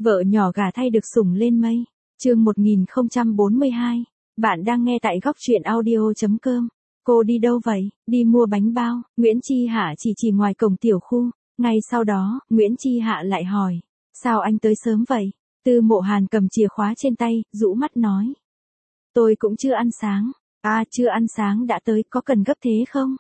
Vợ nhỏ gả thay được sủng lên mây. Chương 1042. Bạn đang nghe tại góc truyện audio.com. Cô đi đâu vậy? Đi mua bánh bao. Nguyễn Chi Hạ chỉ ngoài cổng tiểu khu. Ngay sau đó, Nguyễn Chi Hạ lại hỏi. Sao anh tới sớm vậy? Tư Mộ Hàn cầm chìa khóa trên tay, rũ mắt nói. Tôi cũng chưa ăn sáng. À, chưa ăn sáng đã tới, có cần gấp thế không?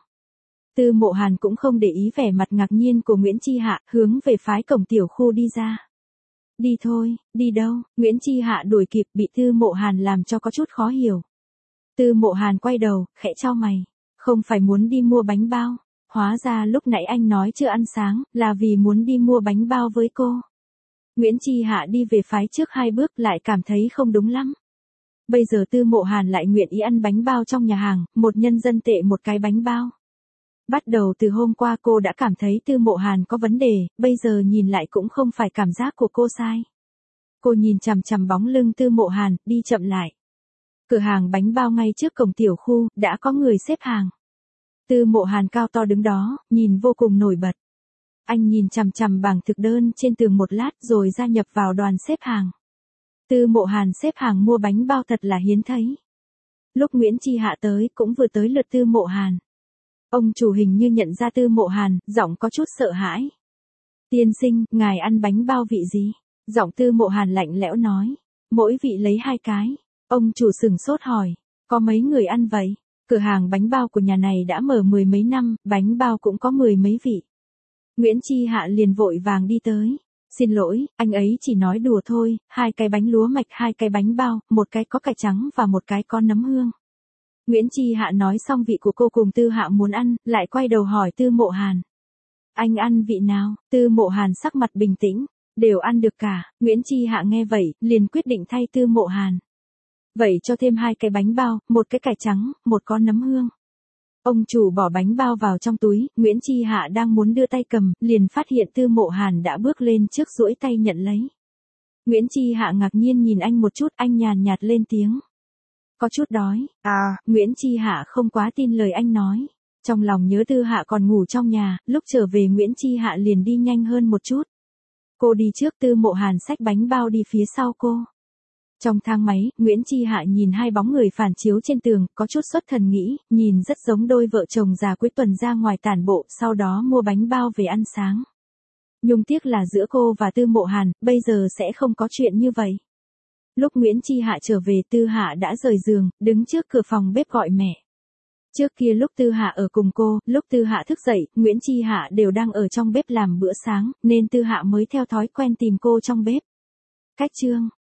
Tư Mộ Hàn cũng không để ý vẻ mặt ngạc nhiên của Nguyễn Chi Hạ, hướng về phái cổng tiểu khu đi ra. Đi thôi, đi đâu? Nguyễn Chi Hạ đuổi kịp, bị Tư Mộ Hàn làm cho có chút khó hiểu. Tư Mộ Hàn quay đầu, khẽ chau mày. Không phải muốn đi mua bánh bao. Hóa ra lúc nãy anh nói chưa ăn sáng, là vì muốn đi mua bánh bao với cô. Nguyễn Chi Hạ đi về phái trước 2 bước lại cảm thấy không đúng lắm. Bây giờ Tư Mộ Hàn lại nguyện ý ăn bánh bao trong nhà hàng, 1 nhân dân tệ 1 cái bánh bao. Bắt đầu từ hôm qua cô đã cảm thấy Tư Mộ Hàn có vấn đề, bây giờ nhìn lại cũng không phải cảm giác của cô sai. Cô nhìn chằm chằm bóng lưng Tư Mộ Hàn, đi chậm lại. Cửa hàng bánh bao ngay trước cổng tiểu khu, đã có người xếp hàng. Tư Mộ Hàn cao to đứng đó, nhìn vô cùng nổi bật. Anh nhìn chằm chằm bảng thực đơn trên tường một lát rồi gia nhập vào đoàn xếp hàng. Tư Mộ Hàn xếp hàng mua bánh bao thật là hiếm thấy. Lúc Nguyễn Chi Hạ tới cũng vừa tới lượt Tư Mộ Hàn. Ông chủ hình như nhận ra Tư Mộ Hàn, giọng có chút sợ hãi. Tiên sinh, ngài ăn bánh bao vị gì? Giọng Tư Mộ Hàn lạnh lẽo nói. Mỗi vị lấy 2 cái. Ông chủ sửng sốt hỏi. Có mấy người ăn vậy? Cửa hàng bánh bao của nhà này đã mở 10 mấy năm, bánh bao cũng có 10 mấy vị. Nguyễn Chi Hạ liền vội vàng đi tới. Xin lỗi, anh ấy chỉ nói đùa thôi, 2 cái bánh lúa mạch, 2 cái bánh bao, 1 cái có cải trắng và 1 cái có nấm hương. Nguyễn Chi Hạ nói xong vị của cô cùng Tư Hạ muốn ăn, lại quay đầu hỏi Tư Mộ Hàn. Anh ăn vị nào? Tư Mộ Hàn sắc mặt bình tĩnh. Đều ăn được cả. Nguyễn Chi Hạ nghe vậy, liền quyết định thay Tư Mộ Hàn. Vậy cho thêm 2 cái bánh bao, 1 cái cải trắng, 1 có nấm hương. Ông chủ bỏ bánh bao vào trong túi, Nguyễn Chi Hạ đang muốn đưa tay cầm, liền phát hiện Tư Mộ Hàn đã bước lên trước duỗi tay nhận lấy. Nguyễn Chi Hạ ngạc nhiên nhìn anh một chút, anh nhàn nhạt lên tiếng. Có chút đói. À, Nguyễn Chi Hạ không quá tin lời anh nói. Trong lòng nhớ Tư Hạ còn ngủ trong nhà, lúc trở về Nguyễn Chi Hạ liền đi nhanh hơn một chút. Cô đi trước, Tư Mộ Hàn xách bánh bao đi phía sau cô. Trong thang máy, Nguyễn Chi Hạ nhìn 2 bóng người phản chiếu trên tường, có chút xuất thần nghĩ, nhìn rất giống đôi vợ chồng già cuối tuần ra ngoài tản bộ, sau đó mua bánh bao về ăn sáng. Nhưng tiếc là giữa cô và Tư Mộ Hàn, bây giờ sẽ không có chuyện như vậy. Lúc Nguyễn Chi Hạ trở về, Tư Hạ đã rời giường, đứng trước cửa phòng bếp gọi mẹ. Trước kia lúc Tư Hạ ở cùng cô, lúc Tư Hạ thức dậy, Nguyễn Chi Hạ đều đang ở trong bếp làm bữa sáng, nên Tư Hạ mới theo thói quen tìm cô trong bếp. Cách chương